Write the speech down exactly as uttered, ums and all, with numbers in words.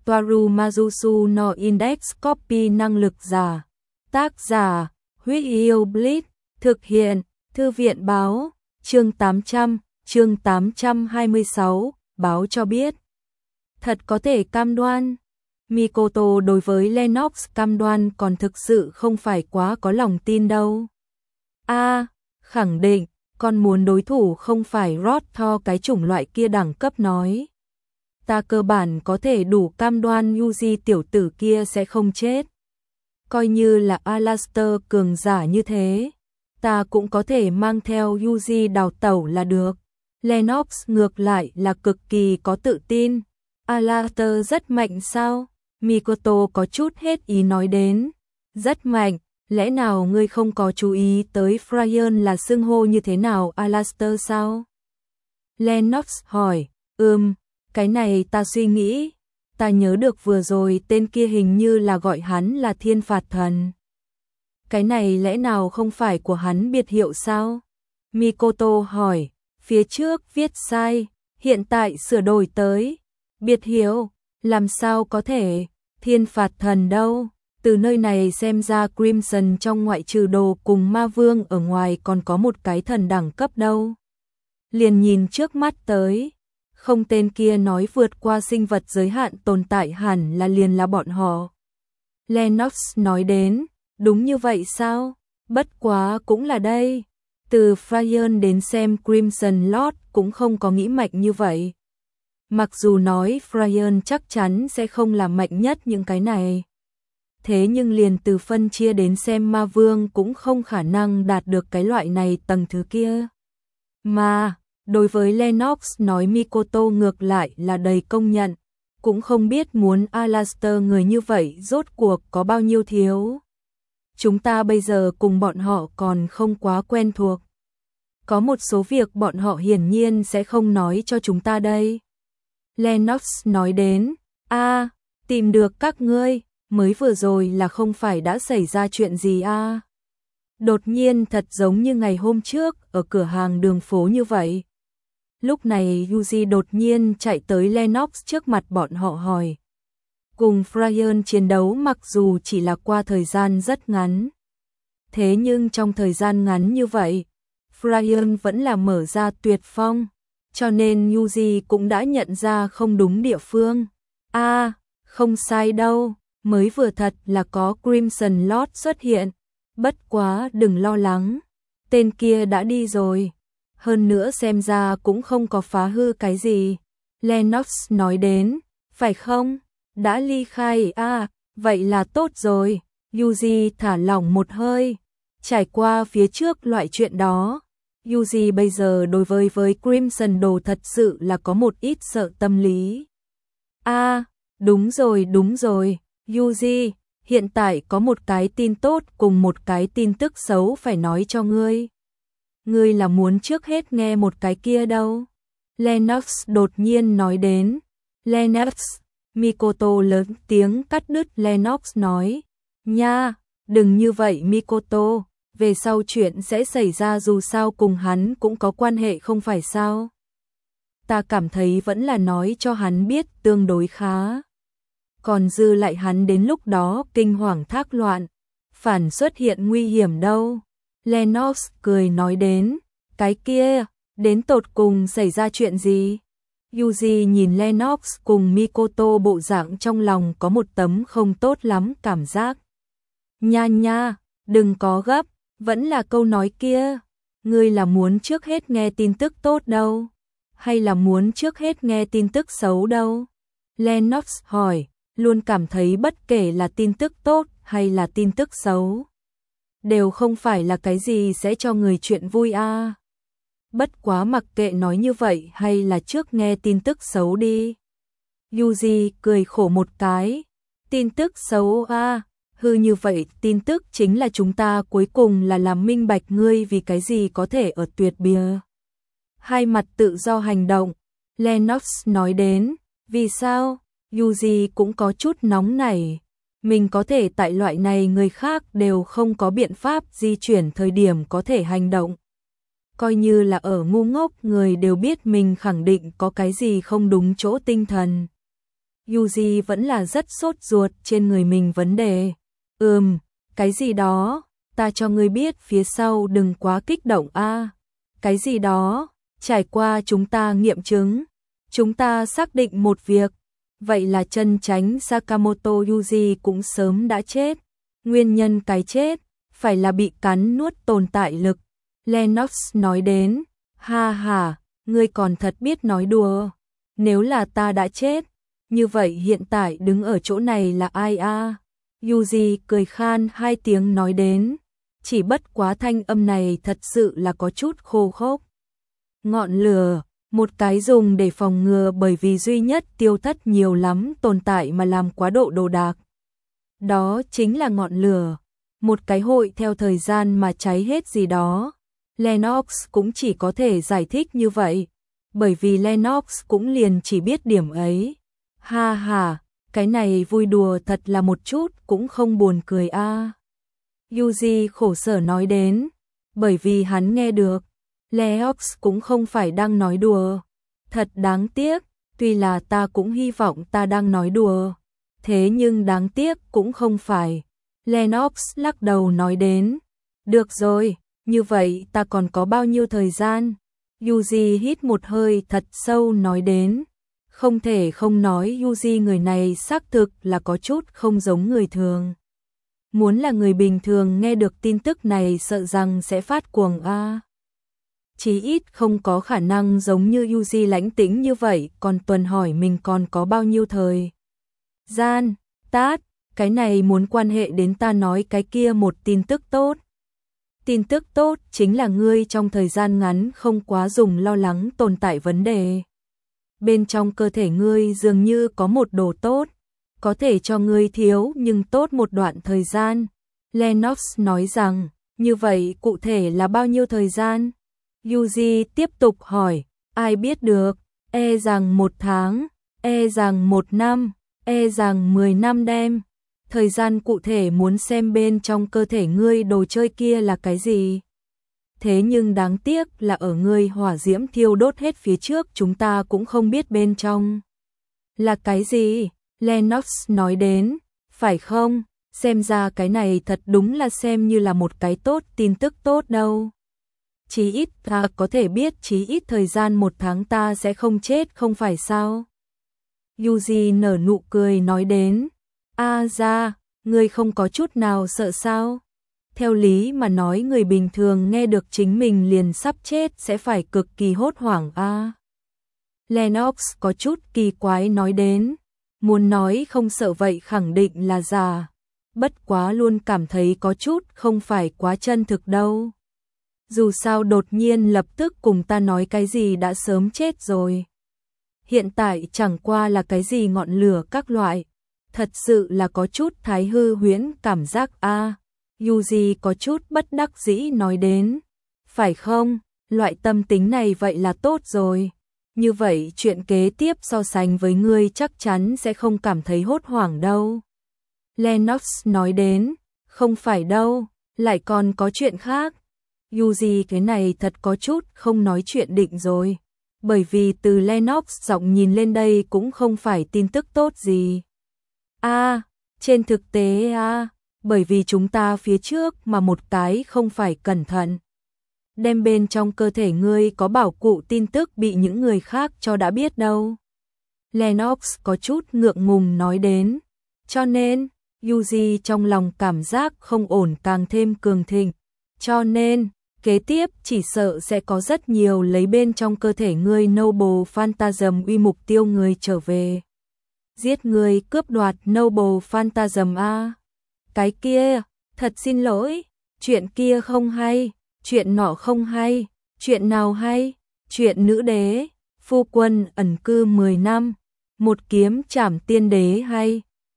Toaru Majusu no Index Copy năng lực giả. Tác giả, Huyết Yêu Blitz, thực hiện, Thư viện báo, chương tám trăm, chương tám trăm hai mươi sáu, báo cho biết. Thật có thể cam đoan. Mikoto đối với Lennox cam đoan còn thực sự không phải quá có lòng tin đâu. A, à, khẳng định, con muốn đối thủ không phải Rod Thor cái chủng loại kia đẳng cấp nói. Ta cơ bản có thể đủ cam đoan Yuji tiểu tử kia sẽ không chết. Coi như là Alastair cường giả như thế, ta cũng có thể mang theo Yuji đào tẩu là được. Lennox ngược lại là cực kỳ có tự tin. Alastair rất mạnh sao? Mikoto có chút hết ý nói đến. Rất mạnh, lẽ nào ngươi không có chú ý tới Fryon là xưng hô như thế nào Alastair sao? Lennox hỏi, ừm, cái này ta suy nghĩ. Ta nhớ được vừa rồi tên kia hình như là gọi hắn là Thiên Phạt Thần. Cái này lẽ nào không phải của hắn biệt hiệu sao? Mikoto hỏi, phía trước viết sai, hiện tại sửa đổi tới. Biệt hiệu, làm sao có thể, Thiên Phạt Thần đâu? Từ nơi này xem ra Crimson trong ngoại trừ đồ cùng ma vương ở ngoài còn có một cái thần đẳng cấp đâu. Liền nhìn trước mắt tới. Không, tên kia nói vượt qua sinh vật giới hạn tồn tại hẳn là liền là bọn họ. Lennox nói đến, đúng như vậy sao? Bất quá cũng là đây. Từ Fryon đến xem Crimson Lord cũng không có nghĩ mạnh như vậy. Mặc dù nói Fryon chắc chắn sẽ không là mạnh nhất những cái này. Thế nhưng liền từ phân chia đến xem ma vương cũng không khả năng đạt được cái loại này tầng thứ kia. Mà, đối với Lennox nói Mikoto ngược lại là đầy công nhận, cũng không biết muốn Alastair người như vậy rốt cuộc có bao nhiêu thiếu. Chúng ta bây giờ cùng bọn họ còn không quá quen thuộc. Có một số việc bọn họ hiển nhiên sẽ không nói cho chúng ta đây. Lennox nói đến, a, à, tìm được các ngươi, mới vừa rồi là không phải đã xảy ra chuyện gì a? À? Đột nhiên thật giống như ngày hôm trước ở cửa hàng đường phố như vậy. Lúc này Yuji đột nhiên chạy tới Lennox trước mặt bọn họ hỏi. Cùng Fryon chiến đấu mặc dù chỉ là qua thời gian rất ngắn. Thế nhưng trong thời gian ngắn như vậy, Fryon vẫn là mở ra tuyệt phong. Cho nên Yuji cũng đã nhận ra không đúng địa phương. A, à, không sai đâu, mới vừa thật là có Crimson Lord xuất hiện. Bất quá đừng lo lắng, tên kia đã đi rồi. Hơn nữa xem ra cũng không có phá hư cái gì. Lennox nói đến, phải không? Đã ly khai à, vậy là tốt rồi. Yuji thả lỏng một hơi. Trải qua phía trước loại chuyện đó, Yuji bây giờ đối với với Crimson đồ thật sự là có một ít sợ tâm lý. A, à, đúng rồi đúng rồi, Yuji, hiện tại có một cái tin tốt cùng một cái tin tức xấu phải nói cho ngươi. Ngươi là muốn trước hết nghe một cái kia đâu? Lennox đột nhiên nói đến. Lennox, Mikoto lớn tiếng cắt đứt Lennox nói. Nha, đừng như vậy Mikoto, về sau chuyện sẽ xảy ra dù sao cùng hắn cũng có quan hệ không phải sao? Ta cảm thấy vẫn là nói cho hắn biết tương đối khá. Còn dư lại hắn đến lúc đó kinh hoàng thác loạn, phản xuất hiện nguy hiểm đâu. Lennox cười nói đến, cái kia, đến tột cùng xảy ra chuyện gì? Yuji nhìn Lennox cùng Mikoto bộ dạng trong lòng có một tấm không tốt lắm cảm giác. Nha nha, đừng có gấp, vẫn là câu nói kia. Ngươi là muốn trước hết nghe tin tức tốt đâu? Hay là muốn trước hết nghe tin tức xấu đâu? Lennox hỏi, luôn cảm thấy bất kể là tin tức tốt hay là tin tức xấu, đều không phải là cái gì sẽ cho người chuyện vui a. À. Bất quá mặc kệ nói như vậy hay là trước nghe tin tức xấu đi. Yuji cười khổ một cái. Tin tức xấu a, à, hư như vậy tin tức chính là chúng ta cuối cùng là làm minh bạch ngươi vì cái gì có thể ở tuyệt bìa. Hai mặt tự do hành động. Lennox nói đến, vì sao? Yuji cũng có chút nóng nảy. Mình có thể tại loại này người khác đều không có biện pháp di chuyển thời điểm có thể hành động. Coi như là ở ngu ngốc người đều biết mình khẳng định có cái gì không đúng chỗ tinh thần. Yuji vẫn là rất sốt ruột trên người mình vấn đề. Ừm, cái gì đó, ta cho ngươi biết phía sau đừng quá kích động a. Cái gì đó, trải qua chúng ta nghiệm chứng, chúng ta xác định một việc, vậy là chân chánh Sakamoto Yuji cũng sớm đã chết. Nguyên nhân cái chết, phải là bị cắn nuốt tồn tại lực. Lennox nói đến, ha ha, ngươi còn thật biết nói đùa. Nếu là ta đã chết, như vậy hiện tại đứng ở chỗ này là ai a? Yuji cười khan hai tiếng nói đến, chỉ bất quá thanh âm này thật sự là có chút khô khốc. Ngọn lửa, một cái dùng để phòng ngừa bởi vì duy nhất tiêu thất nhiều lắm tồn tại mà làm quá độ đồ đạc. Đó chính là ngọn lửa, một cái hội theo thời gian mà cháy hết gì đó. Lennox cũng chỉ có thể giải thích như vậy, bởi vì Lennox cũng liền chỉ biết điểm ấy. Ha ha, cái này vui đùa thật là một chút cũng không buồn cười a. À. Yuji khổ sở nói đến, bởi vì hắn nghe được, Lennox cũng không phải đang nói đùa. Thật đáng tiếc, tuy là ta cũng hy vọng ta đang nói đùa, thế nhưng đáng tiếc cũng không phải. Lennox lắc đầu nói đến, được rồi, như vậy ta còn có bao nhiêu thời gian? Yuji hít một hơi thật sâu nói đến, không thể không nói Yuji người này xác thực là có chút không giống người thường. Muốn là người bình thường nghe được tin tức này sợ rằng sẽ phát cuồng a. À. Chí ít không có khả năng giống như Yuji lãnh tĩnh như vậy, còn tuần hỏi mình còn có bao nhiêu thời gian. Tát, cái này muốn quan hệ đến ta nói cái kia một tin tức tốt. Tin tức tốt chính là ngươi trong thời gian ngắn không quá dùng lo lắng tồn tại vấn đề. Bên trong cơ thể ngươi dường như có một đồ tốt, có thể cho ngươi thiếu nhưng tốt một đoạn thời gian. Lennox nói rằng, như vậy cụ thể là bao nhiêu thời gian? Yuji tiếp tục hỏi, ai biết được, e rằng một tháng, e rằng một năm, e rằng mười năm đêm. Thời gian cụ thể muốn xem bên trong cơ thể ngươi đồ chơi kia là cái gì. Thế nhưng đáng tiếc là ở ngươi hỏa diễm thiêu đốt hết phía trước chúng ta cũng không biết bên trong là cái gì. Lennox nói đến, phải không? Xem ra cái này thật đúng là xem như là một cái tốt tin tức tốt đâu. Chí ít ta có thể biết chí ít thời gian một tháng ta sẽ không chết không phải sao? Yuji nở nụ cười nói đến, a ra, ngươi không có chút nào sợ sao? Theo lý mà nói người bình thường nghe được chính mình liền sắp chết sẽ phải cực kỳ hốt hoảng a. À. Lennox có chút kỳ quái nói đến, muốn nói không sợ vậy khẳng định là giả, bất quá luôn cảm thấy có chút không phải quá chân thực đâu. Dù sao đột nhiên lập tức cùng ta nói cái gì đã sớm chết rồi. Hiện tại chẳng qua là cái gì ngọn lửa các loại, thật sự là có chút thái hư huyễn cảm giác a. À. Yuji có chút bất đắc dĩ nói đến, phải không, loại tâm tính này vậy là tốt rồi. Như vậy chuyện kế tiếp so sánh với ngươi chắc chắn sẽ không cảm thấy hốt hoảng đâu. Lennox nói đến, không phải đâu, lại còn có chuyện khác. Yuji cái này thật có chút không nói chuyện định rồi. Bởi vì từ Lennox giọng nhìn lên đây cũng không phải tin tức tốt gì. A, à, trên thực tế a, à, bởi vì chúng ta phía trước mà một cái không phải cẩn thận. Đem bên trong cơ thể ngươi có bảo cụ tin tức bị những người khác cho đã biết đâu. Lennox có chút ngượng ngùng nói đến. Cho nên, Yuji trong lòng cảm giác không ổn càng thêm cường thịnh. Cho nên, kế tiếp chỉ sợ sẽ có rất nhiều lấy bên trong cơ thể ngươi Noble Phantasm uy mục tiêu người trở về. Giết người cướp đoạt Noble Phantasm a. Cái kia, thật xin lỗi, chuyện kia không hay, chuyện nọ không hay, chuyện nào hay, chuyện nữ đế, phu quân ẩn cư mười năm, một kiếm trảm tiên đế hay.